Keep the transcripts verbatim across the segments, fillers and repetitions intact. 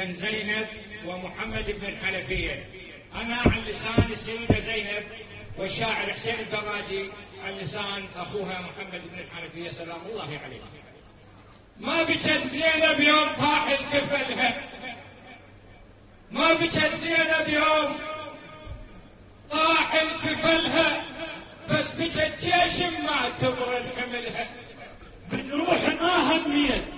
بين زينب ومحمد بن الحنفية. أنا عن لسان السيدة زينب والشاعر حسين الدراجي عن لسان أخوها محمد بن الحنفية سلام الله عليه. ما بكت زينب يوم طاح كفلها، ما بكت زينب يوم طاح كفلها، بس بكت جيش ما تبرد حملها. بجروح ما هميت،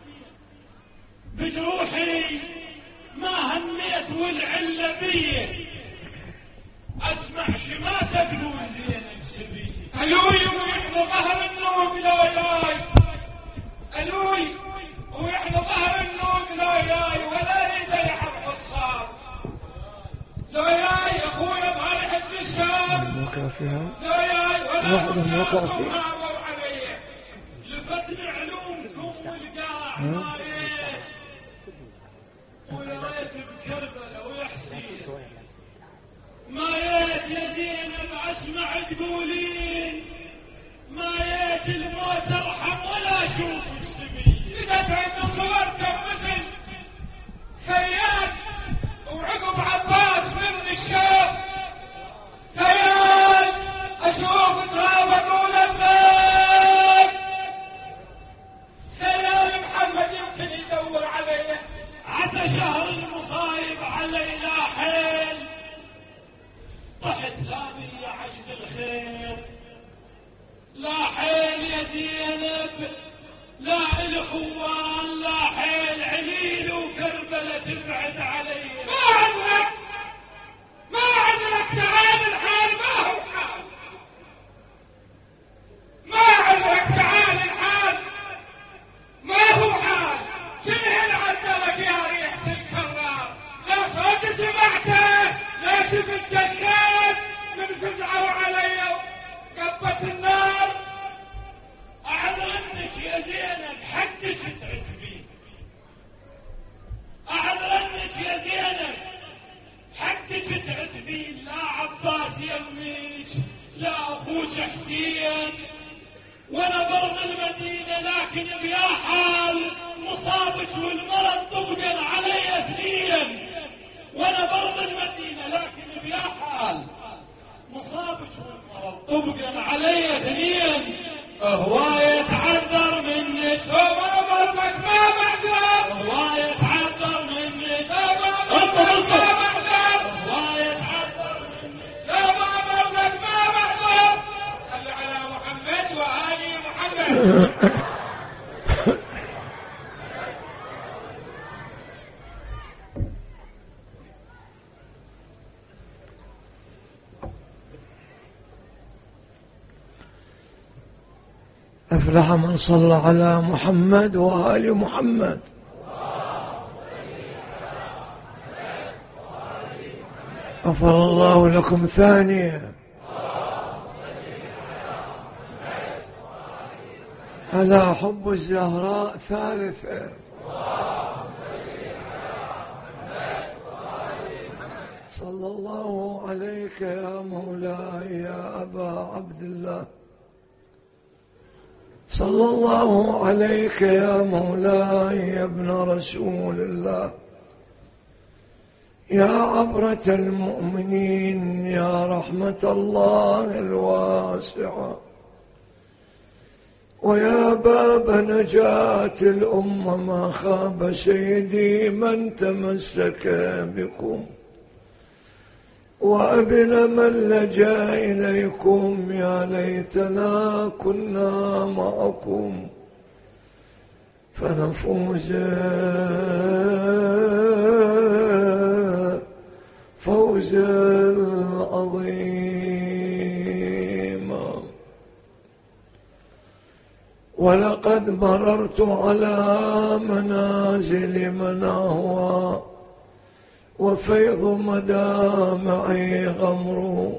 بجروحي ما هميت والعلة بيه، اسمع شماتة تقول زينب سبيه. الوي ويحن ظهر النوم لا ياي، الوي ويحن ظهر النوم لا ياي، ولا يريد يلعب في الصاف لا ياي. اخويا بارحة الشام لا ياي ولا صاف علي. لفتني علومكم والقاع ما ريت، ويا ريت بكربلة ويحسين ما ريت يا زينب اسمع تقولين، ما ريت الموت ارحم ولا اشوفك سبيل. اذا تعد صورتك مثل ثياب وعقب عباس من الشوق، ثياب اشوف تراب طول الليل، ثياب محمد يمكن يدور علي. عسى شهر المصايب علي لا حيل، طحت لابي عجب الخير لا حيل يا زينب، لا الاخوان لا حيل، عليل وكربلة تبعد علي. ما عذرك ما عذرك تعال الحال ما هو حال، ما عذرك تعال الحال ما هو حال. شنو العدلك يا ريحة الكرار؟ لا صوت سمعته لا شفت جسد من فزعوا علي وقبت النار. اعذرنك يا زينب حقك تعتبين، اعذرنك يا زينب حقك تعتبين. لا عباس يميك لا اخوك حسين، وانا برض المدينة لكن بيا حال مصابك والمرض طبقا علي اثنين. وانا برض المدينة لكن بيا حال مصابك والمرض طبقا علي اثنين. هواية تعذر منك وما برضك ما بعذر، هواية تعذر منك وما برضك ما بعذر، هواية تعذر منك وما برضك ما بعذر. صل على محمد وآل محمد. أفلح من صلى على محمد وآل محمد. غفر الله لكم ثانيا. على حب الزهراء ثالثا. صلى الله عليك يا مولاي يا أبا عبد الله، صلى الله عليك يا مولاي يا ابن رسول الله، يا عبرة المؤمنين، يا رحمة الله الواسعة، ويا باب نجاة الأمة. ما خاب سيدي من تمسك بكم، وأبن من لجأ إليكم. يا ليتنا كنا معكم فنفوز فوزا عظيما. ولقد مررت على منازل من أهوى، وفيض مدامعي غمر،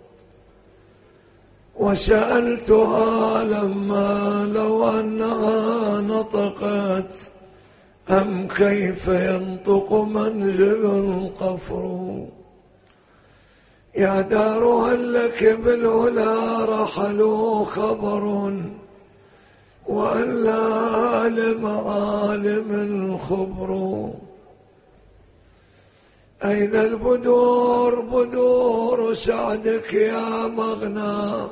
وسألتها لما لو أنها نطقت أم كيف ينطق منزل القفر. يا دار هل لك بالعلا رحلوا خبر، وأن لا لمعالم الخبر. أين البدور بدور سعدك يا مغنى،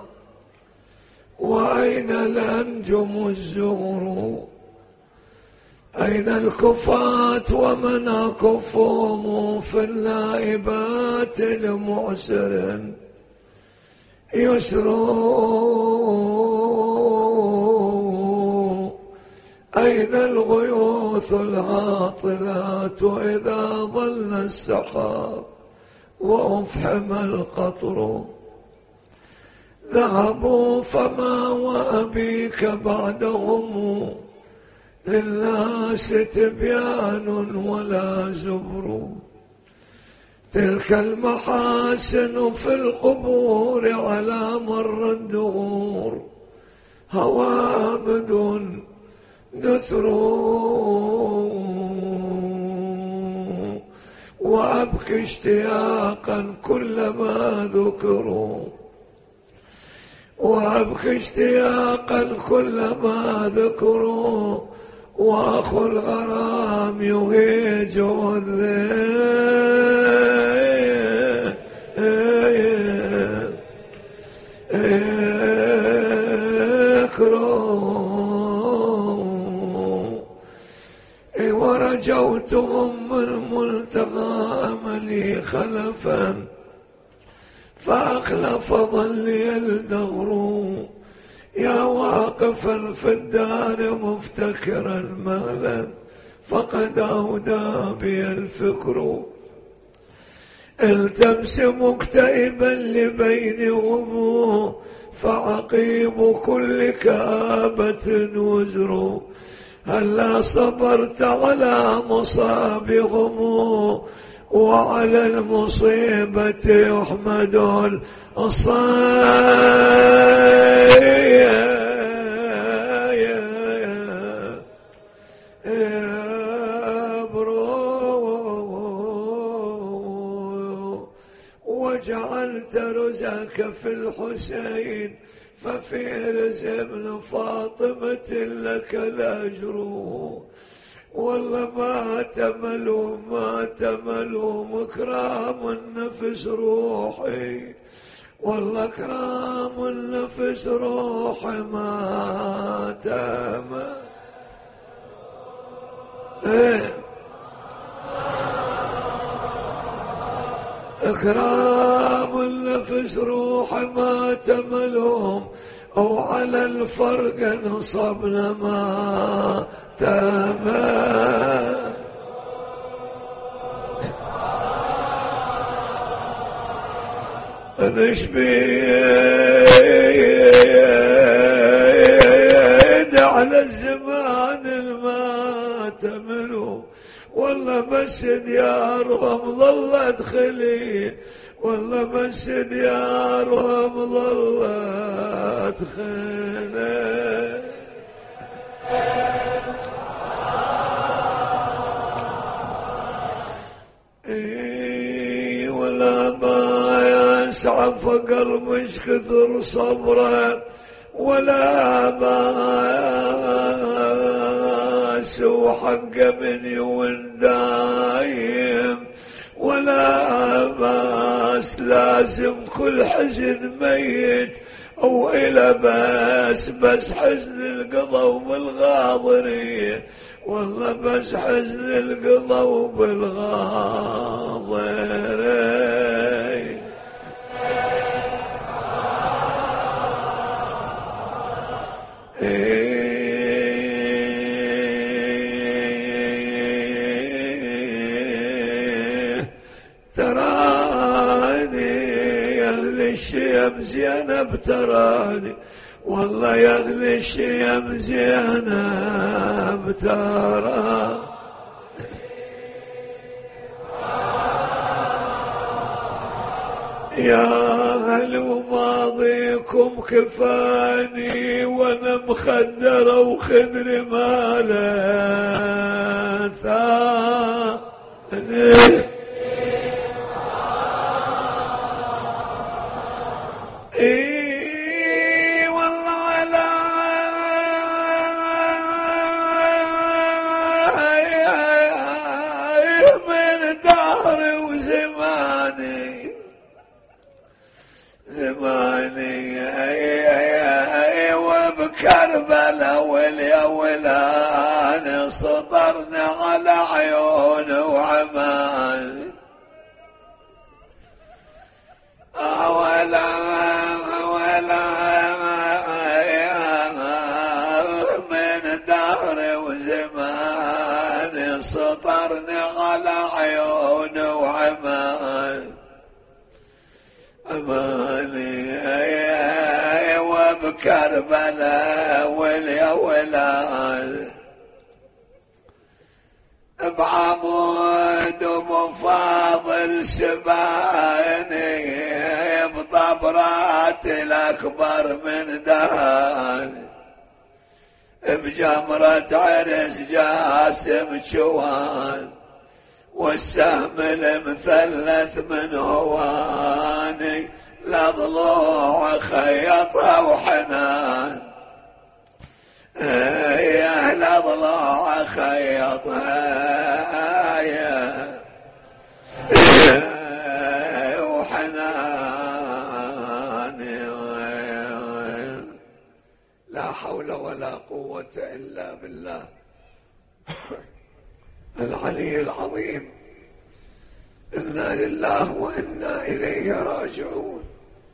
وأين الأنجم الزهر، أين الكفاة ومن أكفهم في النائبات لمعسر يسرون، أين الغيوث العاطلات إذا ظل السحاب وأفحم القطر، ذهبوا فما وأبيك بعدهم للناس تبيان ولا زبر، تلك المحاسن في القبور على مر الدهور هوابد نثر، وأبكي اشتياقا كلما ذكروا، وأبكي اشتياقا كلما ذكروا، وأخو الغرام يهيج الذكر، ورجوتهم من ملتقى أملي خلفا فأخلف ظلي الدهر، يا واقفا في الدار مفتكرا مالا فقد أودى بي الفكر، التمس مكتئبا لبينهم فعقيب كل كآبة وزر، هلا صبرت على مصابهم وعلى المصيبة يحمد الصبر، وجعلت رزقك في الحسين ففي رزق ابن فاطمة لك الأجر، والله ما تملوا ما تملوا مكرام النفس روحي، والله كرام النفس روحي ما تمل ايه إكرام النفس روح ما تملهم، أو على الفرق نصبنا ما تمل، نشبيد على الزمان الما تملوا، والله بس ديارهم ظلت خلي، والله بس ديارهم ظلت خلي، اي ولا ما يسعى فقر مش كثر صبره، ولا ما سوى حق من يون دايم، ولا باس لازم كل حزن ميت، او الى بس بس حزن القضا وبالغاضرية، والله بس حزن القضا وبالغاضرية. تراني يا أهل الشيم زينب، تراني والله يا أهل الشيم زينب، ترى يا أهل ماضيكم كفاني وأنا مخدرة وخدر مالا ثاني، اي والله لا من دار وزاد زماني وبكربلاء واليولان سطرنا على عيون وعمان أولا أولا من دهر وزمان سطرنا على عيون وعمان أماني وبكربلاء واليولان بعمود ومفاضل سباني بطبرات الأكبر من دهان بجمرة عرس جاسم شوان والسهم المثلث من هواني لضلوع خيطة وحنان يا أهل ضلوع خيطة يا وحنان لا حول ولا قوة إلا بالله العلي العظيم. إنا لله وإنا إليه راجعون.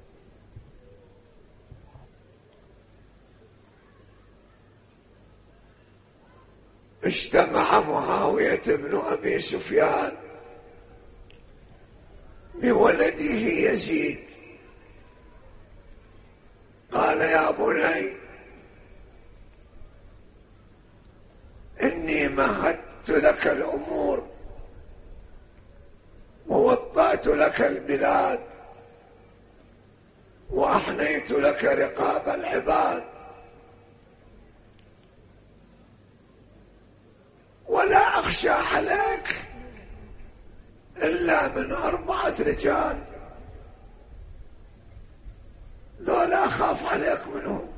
اجتمع معاوية بن أبي سفيان بولده يزيد قال يا بني إني مهدت لك الأمور ووطأت لك البلاد وأحنيت لك رقاب العباد ولا أخشى عليك إلا من أربعة رجال ذولا أخاف عليك منهم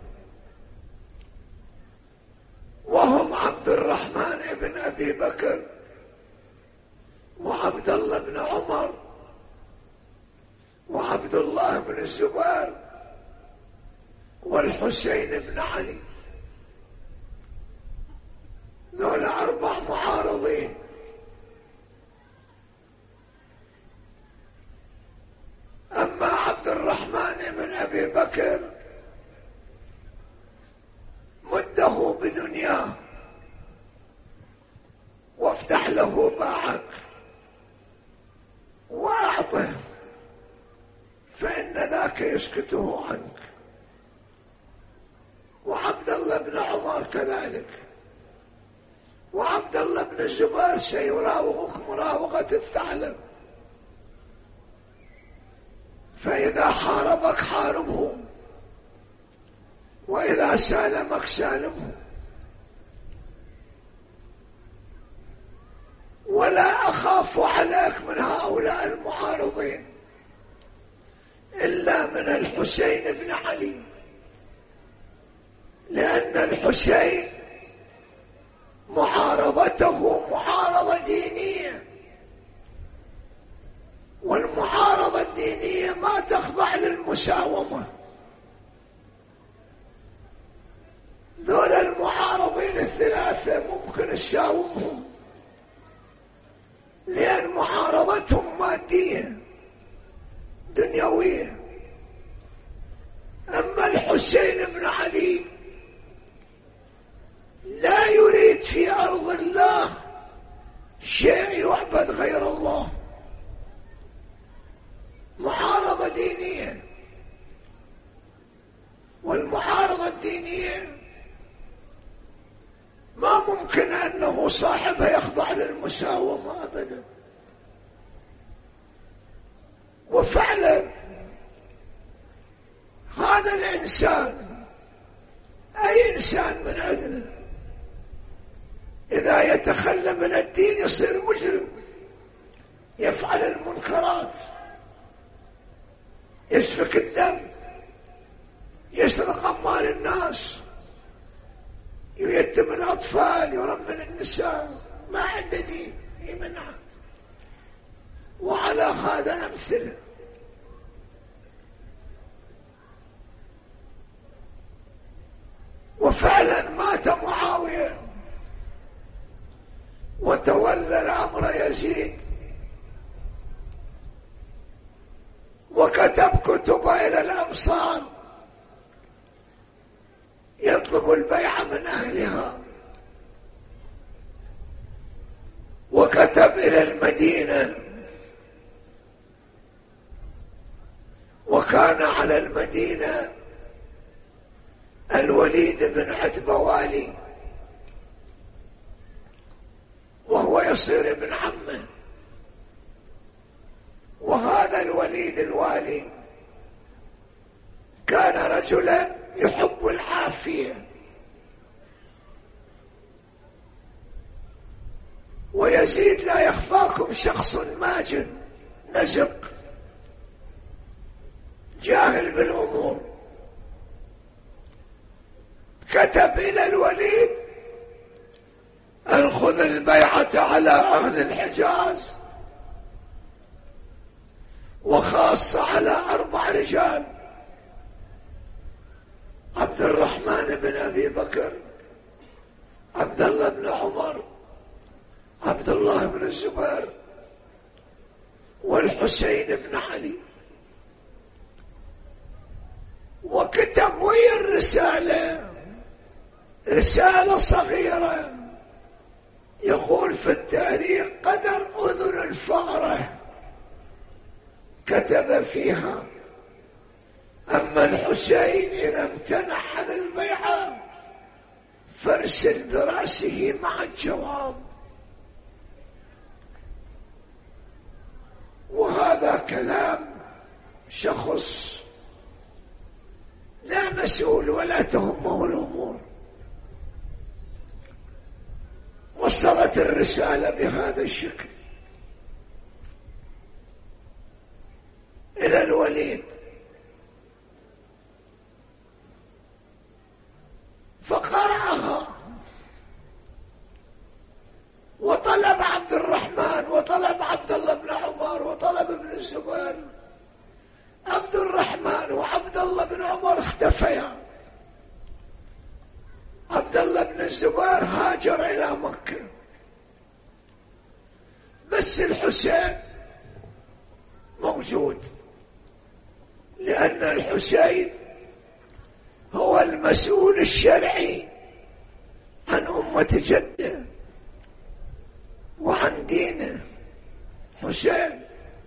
وهم عبد الرحمن بن أبي بكر وعبد الله بن عمر وعبد الله بن الزبير والحسين بن علي. ذولا أربع معارضين. أما عبد الرحمن بن أبي بكر مده بدنياه وافتح له باعك وأعطه فإن ذاك يسكته عنك. وعبد الله بن عمر كذلك وعبد الله بن الزبير سيراوغك مراوغة الثعلب فإذا حاربك حاربه وإذا سالمك سالمه ولا أخاف عليك من هؤلاء المعارضين إلا من الحسين بن علي لأن الحسين معارضته معارضة دينية والمعارضة الدينية ما تخضع للمساومة. ذول المعارضين الثلاثة ممكن تساومهم لأن معارضتهم مادية دنيوية. أما الحسين بن علي لا يريد في أرض الله شيء يعبد غير الله، معارضة دينية، والمعارضة الدينية ما ممكن أنه صاحبها يخضع للمساومة أبدا. وفعلا هذا الإنسان أي إنسان من عندنا إذا يتخلى من الدين يصير مجرم، يفعل المنكرات، يسفك الدم، يسرق أموال الناس، ييتم الأطفال، يرمل النساء، ما عنده دين يمنعه. وعلى هذا أمثله. وفعلا مات معاوية وتولى الأمر يزيد، وكتب كتب إلى الأمصار يطلب البيعة من أهلها، وكتب إلى المدينة، وكان على المدينة الوليد بن عتبة والي، وهو يصير ابن عمه. وهذا الوليد الوالي كان رجلا يحب العافية، ويزيد لا يخفاكم شخص ماجن نزق جاهل بالأمور. كتب إلى الوليد أن خذ البيعة على أهل الحجاز، وخاصة على أربع رجال: عبد الرحمن بن أبي بكر، عبد الله بن عمر، عبد الله بن الزبير، والحسين بن علي. وكتب ويا الرسالة رسالة صغيرة يقول في التاريخ قدر أذن الفأرة، كتب فيها: أما الحسين إذا امتنع عن البيعة فارسل برأسه مع الجواب. وهذا كلام شخص لا مسؤول ولا تهمه الأمور. وصلت الرسالة بهذا الشكل إلى الوليد، فقرأها وطلب عبد الرحمن، وطلب عبد الله بن عمر، وطلب ابن الزبير. عبد الرحمن وعبد الله بن عمر اختفيا، عبد الله بن الزبير هاجر إلى مكة، بس الحسين موجود، لأن الحسين هو المسؤول الشرعي عن أمة جده وعن دينه. حسين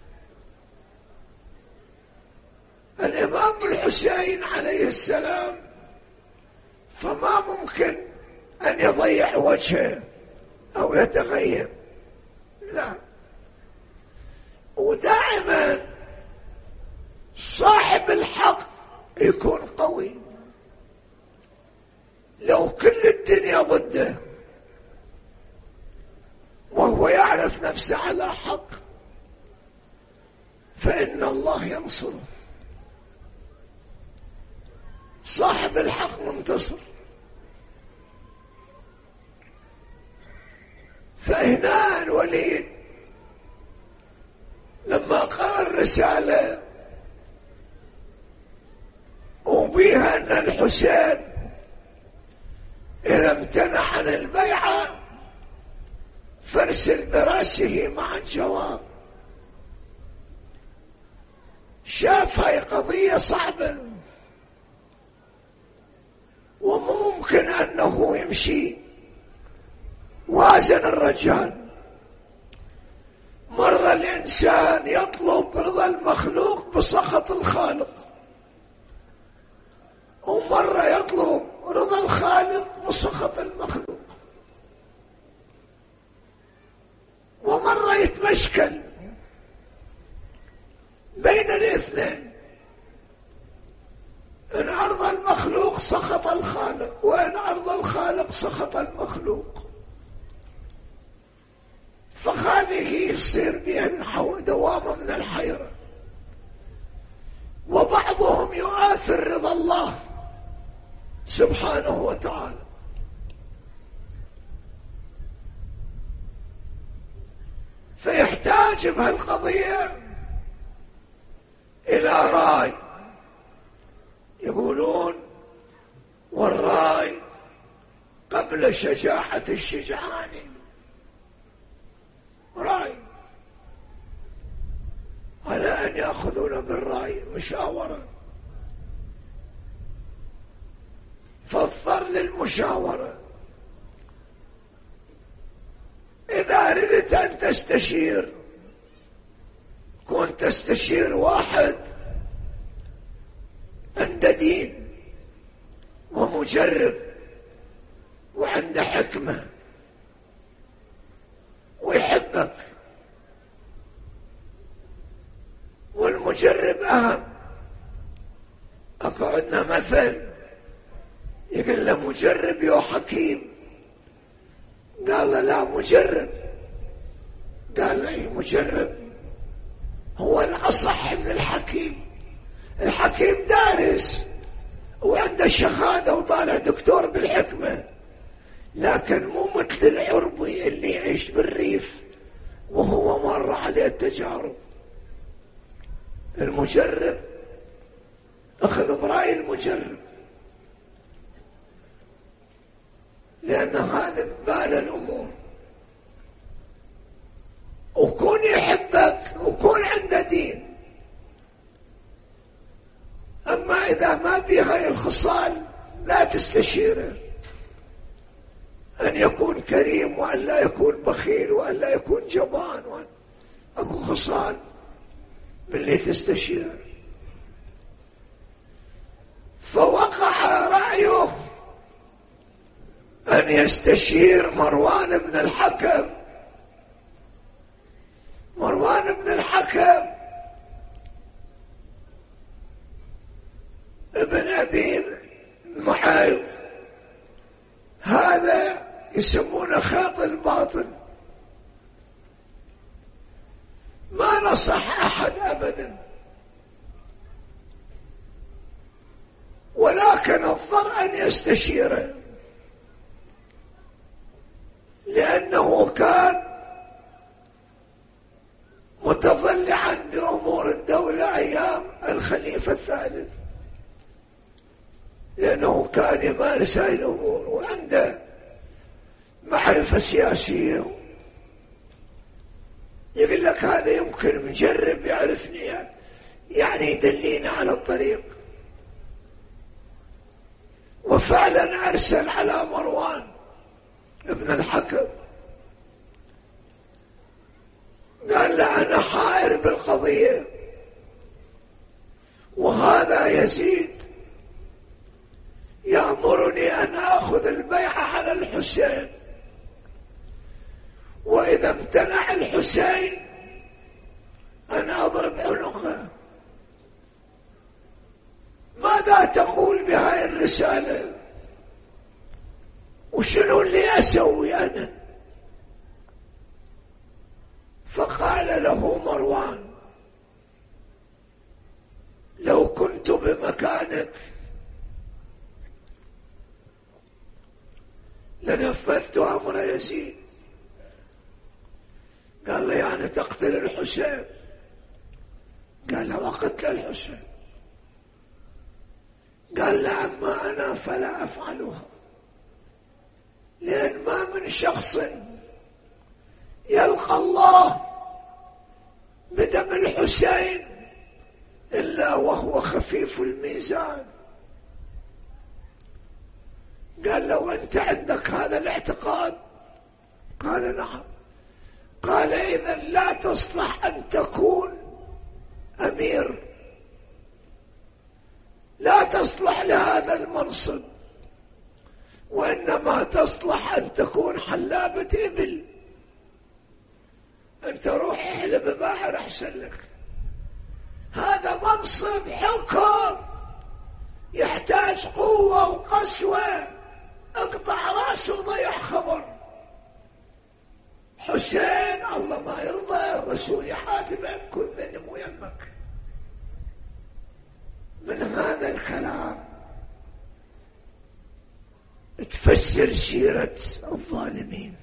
الإمام الحسين عليه السلام، فما ممكن أن يضيع وجهه أو يتغير، لا. ودائما صاحب الحق يكون قوي، لو كل الدنيا ضده وهو يعرف نفسه على حق فإن الله ينصره. صاحب الحق منتصر. فهنا الوليد لما قرأ الرسالة وبيها أن الحسين إذا امتنع عن البيعة فارسل برأسه مع الجواب، شاف هاي قضية صعبة وممكن أنه يمشي. وازن الرجال، مرة الإنسان يطلب رضا المخلوق بسخط الخالق، ومرة يطلب رضا الخالق بسخط المخلوق، ومرة يتمشكل بين الاثنين، إن أرضى المخلوق سخط الخالق، وإن أرضى الخالق سخط المخلوق. فهذه يصير بها دوامة من الحيرة. وبعضهم يؤثر رضا الله سبحانه وتعالى. فيحتاج بهالقضية إلى راي. يقولون والراي قبل شجاعة الشجعان رأي، على أن يأخذون بالرأي مشاورة، فاضطر للمشاورة. إذا أردت أن تستشير كنت تستشير واحد عنده دين ومجرب وعنده حكمة ويحبك، والمجرب أهم. أكو عندنا مثل يقول له مجرب يا حكيم، قال له لا مجرب، قال له مجرب هو الأصح من الحكيم. الحكيم دارس وعنده شهادة وطالع دكتور بالحكمة، لكن مو مثل العربي اللي يعيش بالريف وهو مر عليه التجارب. المجرب أخذ برأي المجرب، لأن هذا بال الأمور. وكون يحبك وكون عنده دين. أما إذا ما في هاي الخصال لا تستشيره، أن يكون كريم وأن لا يكون بخيل وأن لا يكون جبان، وأن أكو خصال باللي تستشيره. فوقع رأيه أن يستشير مروان بن الحكم. مروان بن الحكم ابن أبي معيط، هذا يسمونه خاط الباطن، ما نصح أحد أبدا، ولكن اضطر أن يستشيره، لأنه كان متضلعا بأمور الدولة أيام الخليفة الثالث، لأنه كان يمارس هذه الأمور وعنده معرفة سياسية. يقول لك هذا يمكن مجرب يعرفني، يعني يدلينا على الطريق. وفعلا أرسل على مروان ابن الحكم، قال له أنا حائر بالقضية، وهذا يزيد يأمرني أن أخذ البيعة على الحسين، وإذا امتنع الحسين أنا أضرب عنقه. ماذا تقول بهذه الرسالة؟ وشنو اللي أسوي أنا؟ فقال له مروان لو كنت بمكانك لنفذت أمر يزيد. قال له يعني تقتل الحسين؟ قال له وقتل الحسين. قال له أما أنا فلا أفعلها، لأن ما من شخص يلقى الله بدم الحسين إلا وهو خفيف الميزان. قال لو أنت عندك هذا الاعتقاد؟ قال نعم. قال إذن لا تصلح أن تكون أمير، لا تصلح لهذا المنصب، وإنما تصلح أن تكون حلابة إبل. أنت روح احلب باحر أحسن لك. هذا منصب حكم يحتاج قوة وقسوة، اقطع راسه وضيع خبر. حسين الله ما يرضى الرسول يحاتبك كل ذنب ويمك. من هذا الكلام تفسر سيرة الظالمين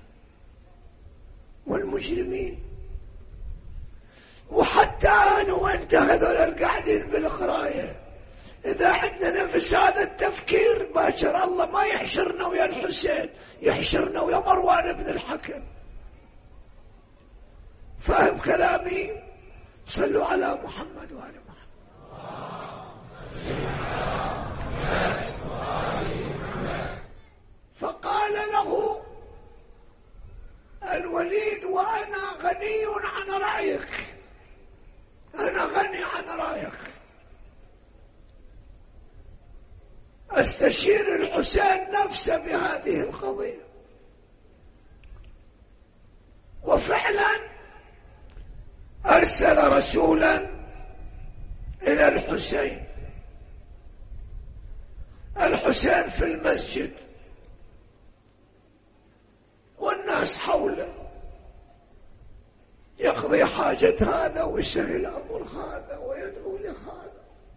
والمجرمين. وحتى أنا وأنت هذول القاعدين بالقراية إذا عندنا نفس هذا التفكير باكر الله ما يحشرنا ويا الحسين، يحشرنا ويا مروان بن الحكم. فاهم كلامي؟ صلوا على محمد وآل محمد. فقال له الوليد وأنا غني عن رأيك، أنا غني عن رأيك، أستشير الحسين نفسه بهذه القضية. وفعلا أرسل رسولا إلى الحسين. الحسين في المسجد والناس حوله، يقضي حاجة هذا ويسهل أمر هذا ويدعو لهذا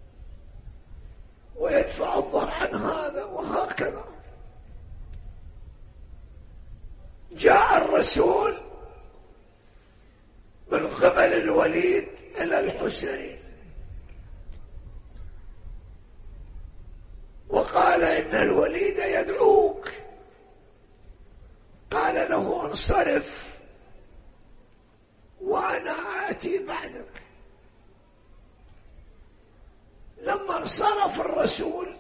ويدفع الضر عن هذا وهكذا. جاء الرسول من قبل الوليد إلى الحسين وقال إن الوليد يدعوك. قال له انصرف وأنا آتي بعدك. لما انصرف الرسول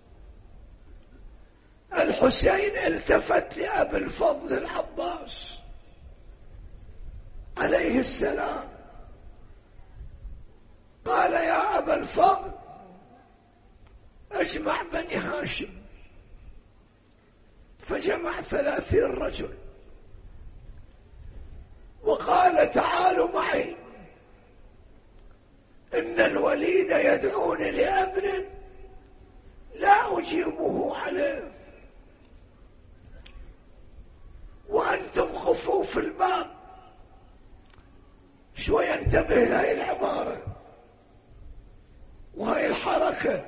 الحسين التفت لأبي الفضل العباس عليه السلام، قال يا أبا الفضل اجمع بني هاشم. فجمع ثلاثين رجل وقال تعالوا معي، إن الوليد يدعوني لأمر لا أجيبه عليه، وأنتم خفوف الباب. شوي انتبه لهذه العبارة وهي الحركة.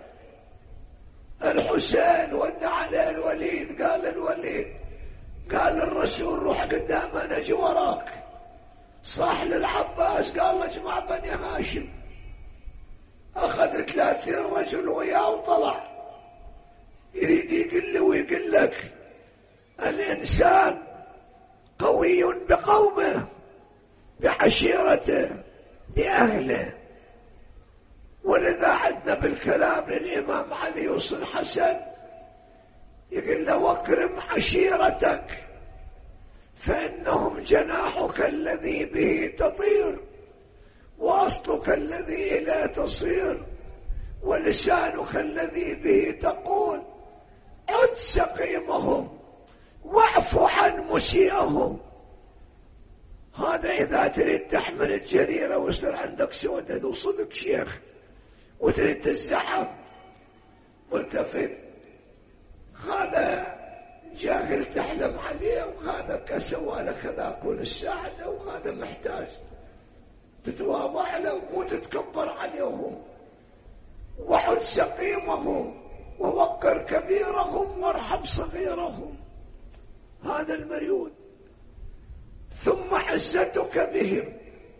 الحسين ودع عليه الوليد، قال الوليد قال للرسول روح قدام أنا أجي وراك. صاح للعباس قال له اجمع بني هاشم. أخذ ثلاثين رجل وياه وطلع يريد يقول له ويقول لك الإنسان قوي بقومه بعشيرته بأهله. ولذا عدنا بالكلام للإمام علي وصل حسن يقول له واكرم عشيرتك فإنهم جناحك الذي به تطير وأصلك الذي لا تصير ولسانك الذي به تقول عد سقيمهم واعف عن مسيئهم. هذا إذا تريد تحمل الجريرة ويصير عندك سودة وصدق شيخ وتريد تزعم ملتفت، هذا جاهل تحلم عليه وهذا كسوى لك كذا كل الساعة وهذا محتاج تتواضع له وتتكبر عليهم. وحد سقيمهم ووقر كبيرهم وارحم صغيرهم، هذا المريود. ثم عزتك بهم.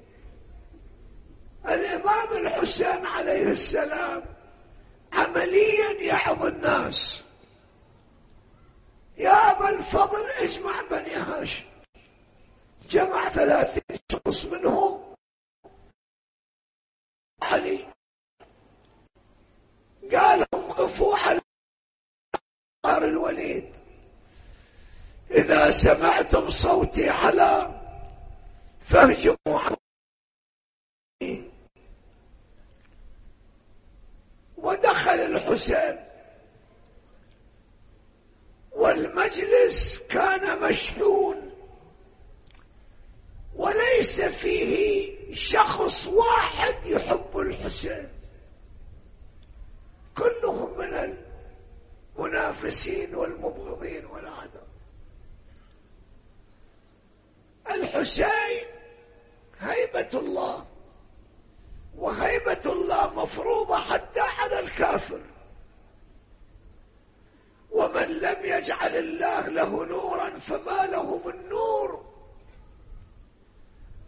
الإمام الحسين عليه السلام عمليا يعظ الناس. يا أبا الفضل اجمع بني هاشم. جمع ثلاثين شخص منهم علي، قال لهم قفوا على نار الوليد، إذا سمعتم صوتي على فاهجموا عني. ودخل الحسين والمجلس كان مشحون وليس فيه شخص واحد يحب الحسين، كلهم من المنافسين والمبغضين والأعداء. الحسين هيبة الله، وهيبة الله مفروضة حتى على الكافر. ومن لم يجعل الله له نورا فما له من نور.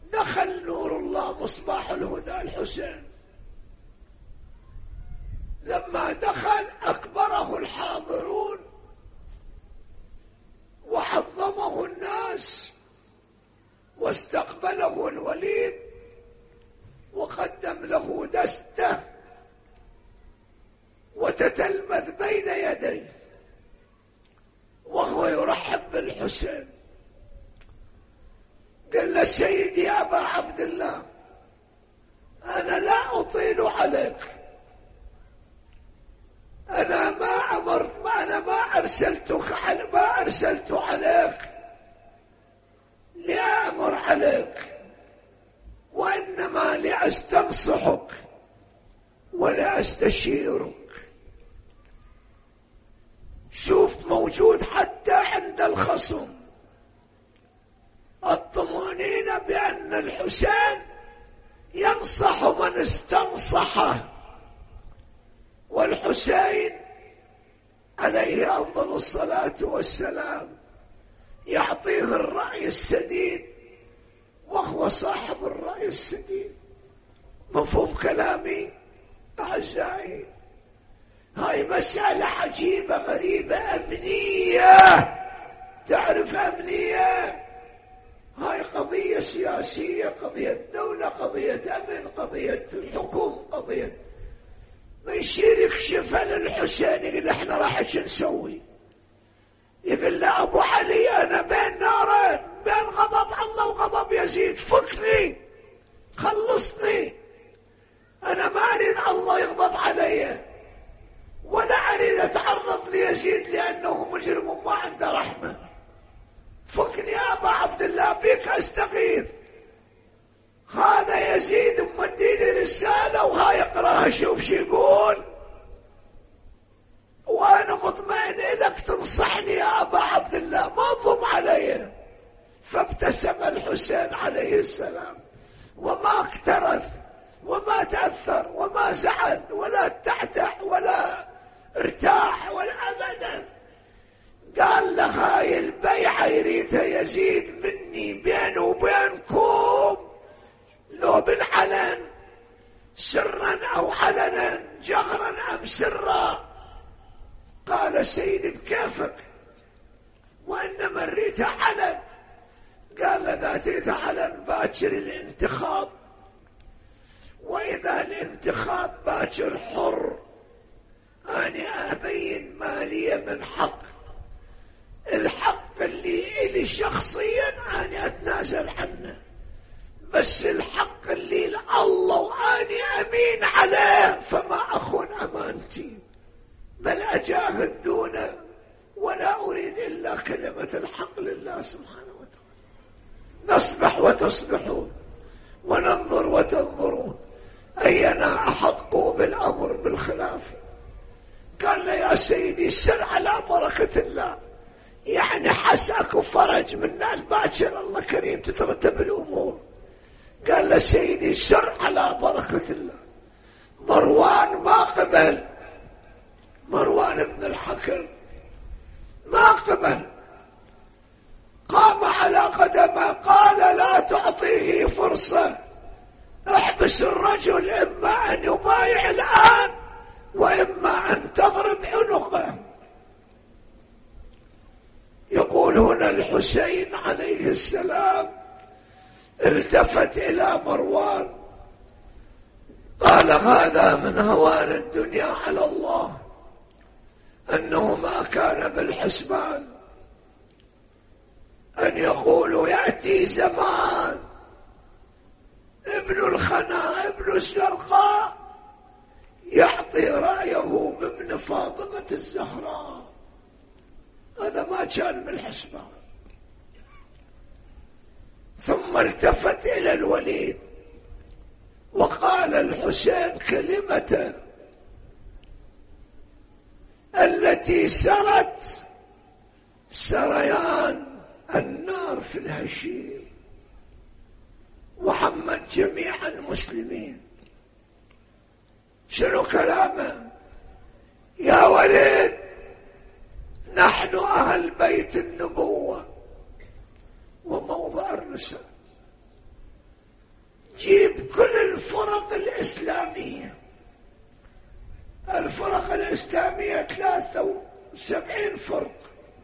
دخل نور الله مصباح الهدى الحسين، لما دخل أكبره الحاضرون وعظمه الناس، واستقبله الوليد وقدم له دسته وتتلمذ بين يديه وهو يرحب بالحسين. قال له: سيدي أبا عبد الله، أنا لا أطيل عليك، أنا ما أمرت أنا ما أرسلتك ما أرسلت عليك لأمر عليك، وإنما لأستنصحك ولا أستشيرك. شوف، موجود حتى عند الخصم الطمأنينة بأن الحسين ينصح من استنصحه، والحسين عليه أفضل الصلاة والسلام يعطيه الرأي السديد وهو صاحب الرأي السديد. مفهوم كلامي أعزائي؟ هاي مسألة عجيبة غريبة، أمنية. تعرف أمنية؟ هاي قضية سياسية، قضية دولة، قضية أمن، قضية الحكم، قضية ما يصير يكشفها للحسين يقول احنا راح شو نسوي؟ يقول له: أبو علي أنا بين نارين، بين غضب الله وغضب يزيد، فكني خلصني. أنا ما أريد الله يغضب علي ولا أريد أتعرض ليزيد لأنه مجرم وما عنده رحمة. فكني يا أبا عبد الله، بك أستغيث. هذا يزيد مديني رسالة وها يقراها، شوف شو يقول، وأنا مطمئن إليك تنصحني يا أبا عبد الله، ما ضم علي. فابتسم الحسين عليه السلام وما اكترث وما تأثر وما زعل ولا تعتع ولا ارتاح ولا أبدا. قال له: هاي البيعة يريدها يزيد مني بيني وبينكم، لو بالعلن سرا أو علنا، جهرا أم سرا. قال: سيدي بكيفك، وإنما ريتها علن. قال له: إذا تريدها علن باكر الانتخاب، وإذا الانتخاب باكر حر، أنا أبين ما لي من حق. الحق اللي إلي شخصيا أنا أتنازل عنه، بس الحق اللي لله وأني أمين عليه فما أخون أمانتي، بل أجاهد دونه، ولا أريد إلا كلمة الحق لله سبحانه وتعالى. نصبح وتصبحون، وننظر وتنظرون، أينا أحق بالأمر بالخلافة. قال له: يا سيدي سر على بركة الله، يعني حسك وفرج من الباكر، الله كريم تترتب الأمور. قال له: سيدي سر على بركة الله. مروان ما قبل، مروان بن الحكم ما قبل، قام على قدمه قال: لا تعطيه فرصة، احبس الرجل، إما أن يبايع الآن وإما أن تضرب عنقه. يقول هنا الحسين عليه السلام التفت إلى مروان قال: هذا من هوان الدنيا على الله، أنه ما كان بالحسبان أن يقولوا يأتي زمان ابن الخنا ابن الزرقاء يعطي رأيه بابن فاطمة الزهراء. هذا ما كان بالحسبان. ثم التفت إلى الوليد وقال الحسين كلمة التي سرت سريان النار في الهشيم وحمت جميع المسلمين. شنو كلامه؟ يا وليد، نحن أهل بيت النبوة وموضع الرسالة، جيب كل الفرق الإسلامية الفرق الإسلامية ثلاثة وسبعين فرق،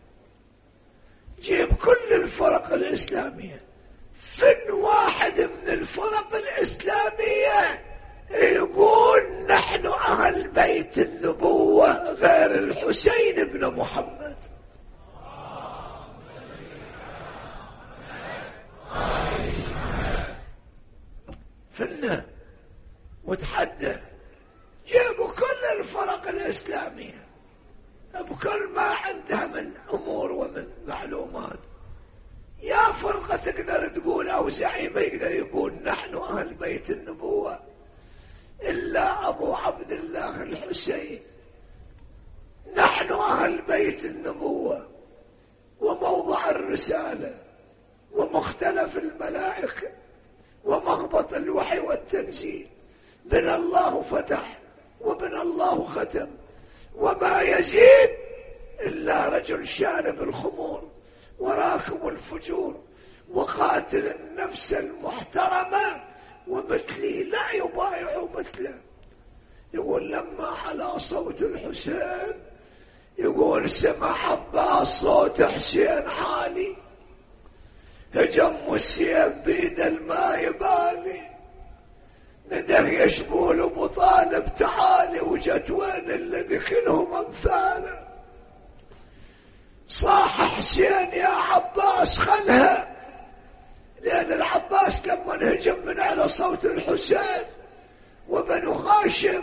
جيب كل الفرق الإسلامية، فن واحد من الفرق الإسلامية يقول نحن أهل بيت النبوة غير الحسين بن محمد. فن وتحدى، جيبوا كل الفرق الإسلامية بكل ما عندها من أمور ومن معلومات، يا فرقة تقدر تقول أو زعيم يقدر يقول نحن أهل بيت النبوة إلا أبو عبد الله الحسين. نحن أهل بيت النبوة وموضع الرسالة ومختلف الملائكة ومغبط الوحي والتنزيل، بنا الله فتح وبنا الله ختم، وما يزيد إلا رجل شارب الخمور وراكب الفجور وقاتل النفس المحترمة، ومثلي لا يبايع مثله. يقول لما على صوت الحسين يقول سمع عباس صوت حسين عالي، هجم السيف بيد الماء بالي، نده يشبول ابو طالب تعالي، وجت وين الذي كلهم امثاله. صاح حسين يا عباس خلها، لأن العباس لما هجم من على صوت الحسين وبنو هاشم،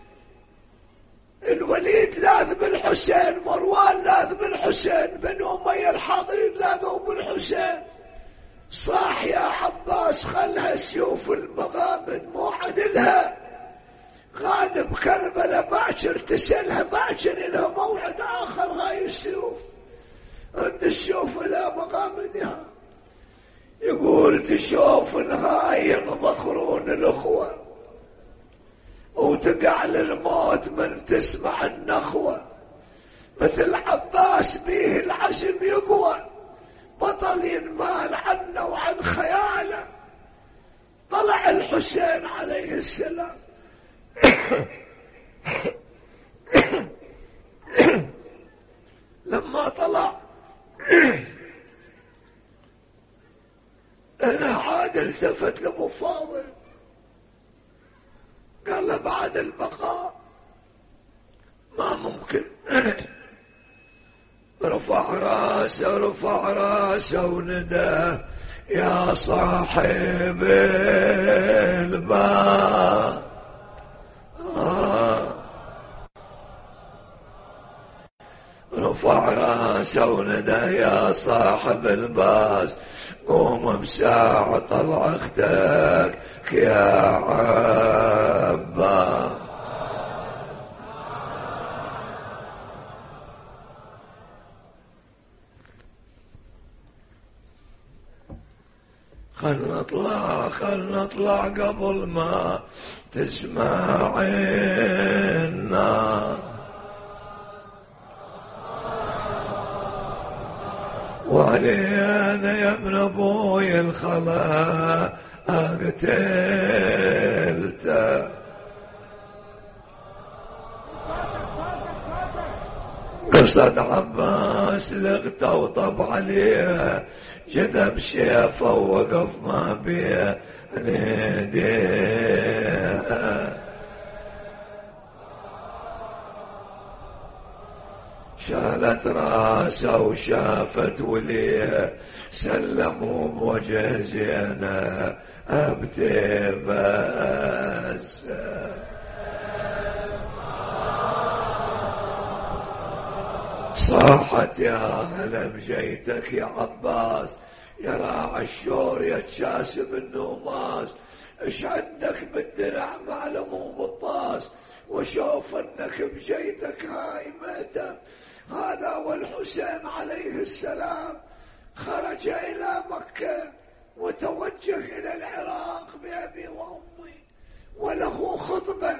الوليد لاذ بالحسين، مروان لاذ بالحسين، بنو أمية الحاضرين لاذوا بالحسين. صاح يا عباس خلها السيوف المغامد مو عدلها، غادب كربلاء باكر تسلها باكر لها موعد آخر، هاي السيوف رد السيوف إلى مغامدها. يقول تشوف هاي ينضخرون الأخوة وتقع للموت من تسمع النخوة، مثل عباس بيه العزم يقوى، بطل ينمال عنه وعن خياله. طلع الحسين عليه السلام لما طلع انا عاد التفت لابو فاضل قال له بعد البقاء ما ممكن. رفع راسه رفع راسه ونداه يا صاحب الباب. آه. رفع راسه ونداه يا صاحب الباس، قوم بساعة طلع اختك يا عباس. خل نطلع خل نطلع قبل ما تسمع النار، وعلينا يا ابن ابوي الخلا اقتلته. قصد عباس لغته وطب عليه، جذب سيفه ووقف ما بيه ليديه. شالت راسه وشافت وليه، سلموا بوجه زينه ابتي بس. صاحت يا هلا بجيتك يا عباس، يا راعي الشور يا تشاسب النوماس، ايش عندك بالدرع معلم بالطاس، وشوف انك بجيتك هاي ميتة. هذا والحسين عليه السلام خرج الى مكة وتوجه الى العراق بأبي وأمي، وله خطبة.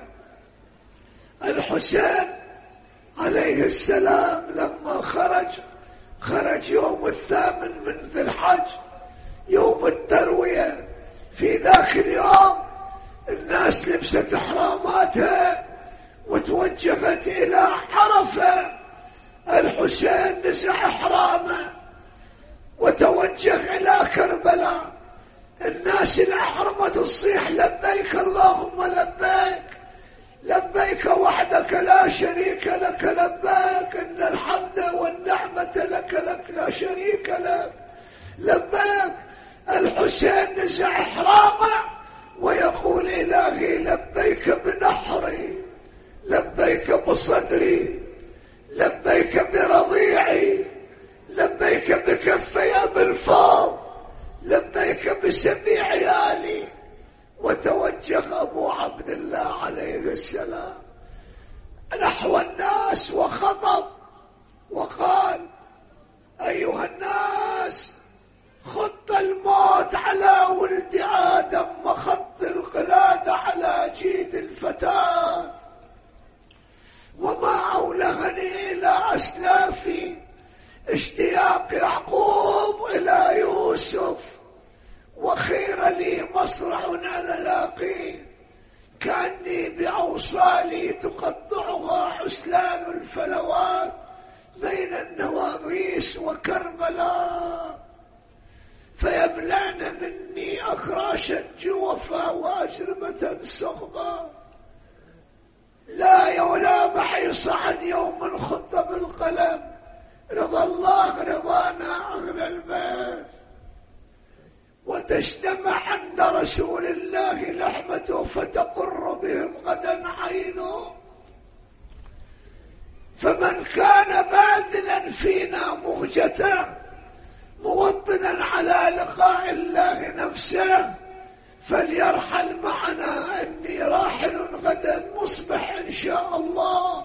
الحسين عليه السلام لما خرج خرج يوم الثامن من ذي الحج، يوم التروية. في ذاك اليوم الناس لبست احراماتها وتوجهت إلى عرفة. الحسين نزع إحرامه وتوجه إلى كربلاء. الناس الأحرمة تصيح لبيك اللهم لبيك، لبيك وحدك لا شريك لك، لبيك إن الحمد والنعمة لك لك لا شريك لك، لبيك. الحسين نزع إحرامه ويقول إلهي لبيك بنحري، لبيك بصدري، لبيك برضيعي، لبيك بكفي بالفاض، لبيك بسبيع عيالي. وتوجه أبو عبد الله عليه السلام نحو الناس وخطب وقال أيها الناس، خط الموت على ولد آدم وخط القلادة على جيد الفتاة، وما أولغني إلى أسلافي اشتياق يعقوب إلى يوسف، وخير لي مصرع أنا لاقيه، كأني بأوصالي تقطعها عسلان الفلوات بين النواغيس وكربلاء، فيبلعن مني أكراشا جوفا وأجربة صغبا، لا ولا محيص عن يوم خط بالقلم، رضا الله رضانا أغلى البيت. وتجتمع عند رسول الله لحمته فتقر بهم غدا عينه، فمن كان باذلا فينا مهجة موطنا على لقاء الله نفسه فليرحل معنا، إني راحل غدا مصبح إن شاء الله.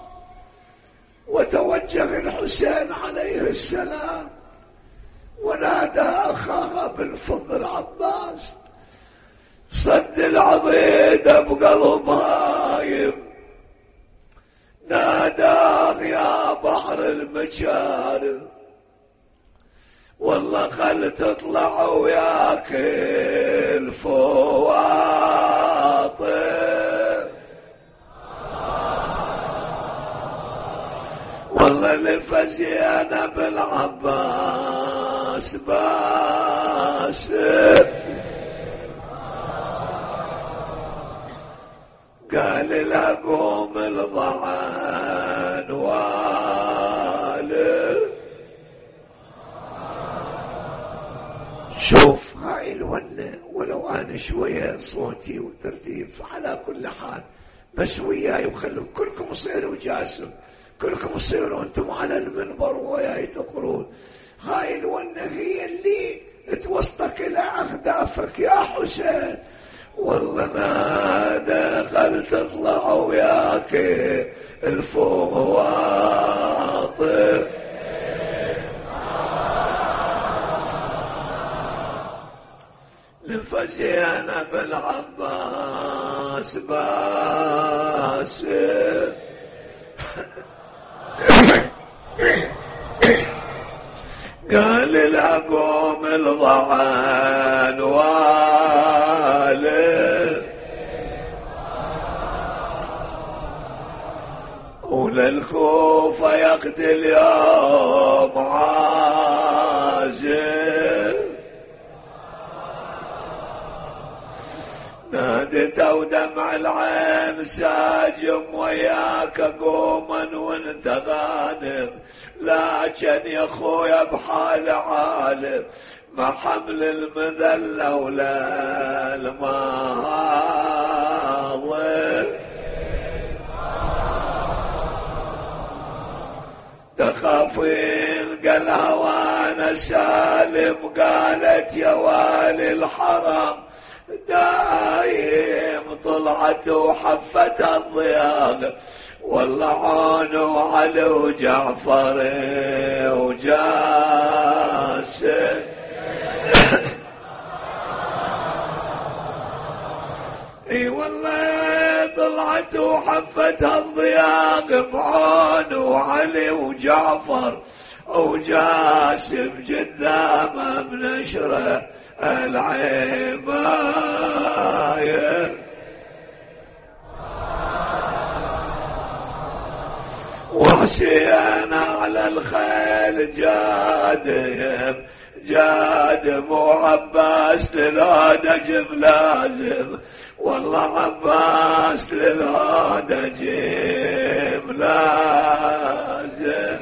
وتوجه الحسين عليه السلام ونادى أخاه بالفضل عباس، صد العضيد بقلب هايم، ناداه يا بحر المشارف، والله خل تطلع وياك الفواطم، والله لفزينا بالعباس باسل. قال لا قوم الضعان والد، شوف هاي الونة ولو أنا شوية صوتي وترتيب على كل حال، بس وياي وخلوا كلكم تصيروا جاسم، كلكم تصيروا أنتم على المنبر وياي تقولون. هاي الونة هي اللي توصلك إلى أهدافك يا حسين، والله ما دخل تطلع وياك الفواطم. لفزينا بالعباس باسل، قال لا قوم الضعان والد، وللكوفة يقتل يوم عازل، نادته ودمع العين ساجم وياك قوما وانت غانم، لكن يا خويا بحال عالم ما حمل المذلة ولا الماضي، تخافين قالها وانا سالم، قالت يا والي الحرم دايم طلعت وحفت الضياء، والله عون وعلي وجعفر وجاسم. اي والله طلعت وحفت الضياء بعون وعلي وجعفر وجاسم قدامه بنشره العماية. وحسين على الخيل جادم جادم وعباس للهدج بلازم والله عباس للهدج بلازم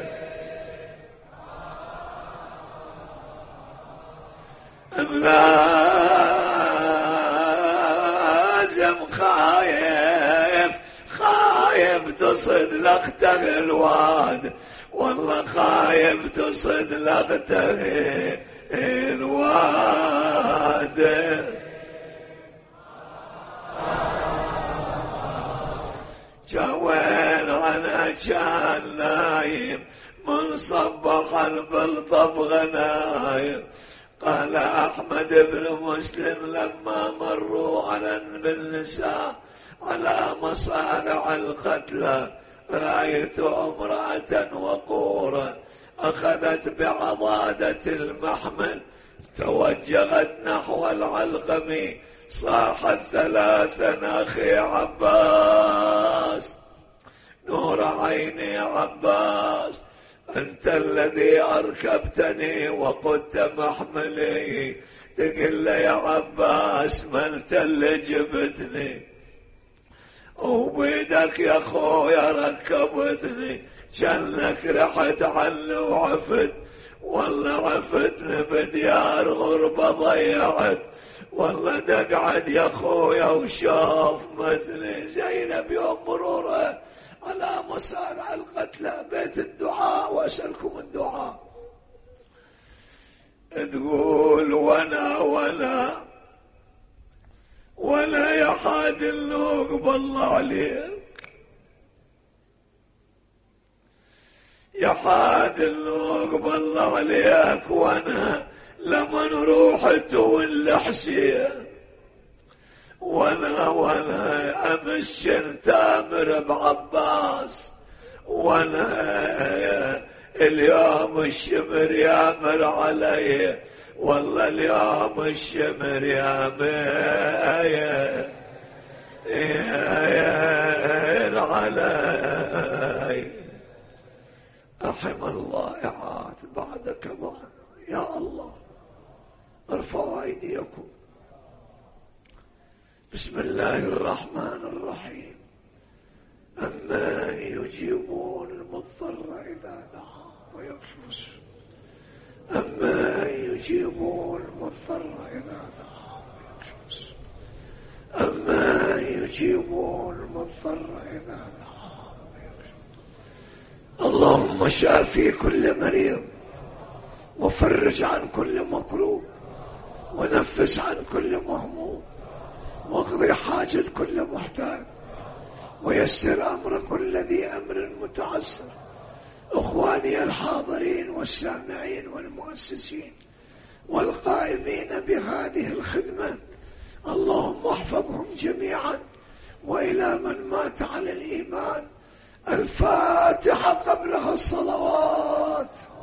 بلازم خايف خايف تصد لقته الواد والله خايف تصد لقته الواد جوين عنا كان نايم من صبح بالطب غنايم قال أحمد بن مسلم لما مروا على بالنساء على مصارع القتلى رأيت امرأة وقورا أخذت بعضادة المحمل توجهت نحو العلقم صاحت ثلاثا أخي عباس نور عيني عباس أنت الذي أركبتني وقدت محملي تقل يا عباس ما أنت اللي جبتني وبيدك يا خويا ركبتني جنك رحت عني وعفت والله عفتني بديار غربة ضيعت والله تقعد يا خويا وشاف مثلي زينب يوم مروره على مصارع القتلى بيت الدعاء وأسألكم الدعاء تقول وانا وانا ولا يا حاد النوق بالله عليك يا حاد النوق بالله عليك وانا لما نروح ولا حسين وانا وانا امش تامر بعباس وانا اليوم الشمر يامر علي والله اليوم الشمر يامر علي رحم الله إعاد بعدك معنا يا الله ارفعوا أيديكم بسم الله الرحمن الرحيم أما يجيبون المضطر إذا دعا ويكشف السوء أما يجيبون المضطر إذا دعا ويكشف السوء أما يجيبون المضطر إذا دعا ويكشف اللهم شافي كل مريض وفرج عن كل مكروب ونفس عن كل مهموم واقضي حاجة كل محتاج ويسر أمر كل ذي أمر متعسر أخواني الحاضرين والسامعين والمؤسسين والقائمين بهذه الخدمة اللهم احفظهم جميعا وإلى من مات على الإيمان الفاتحة قبلها الصلوات.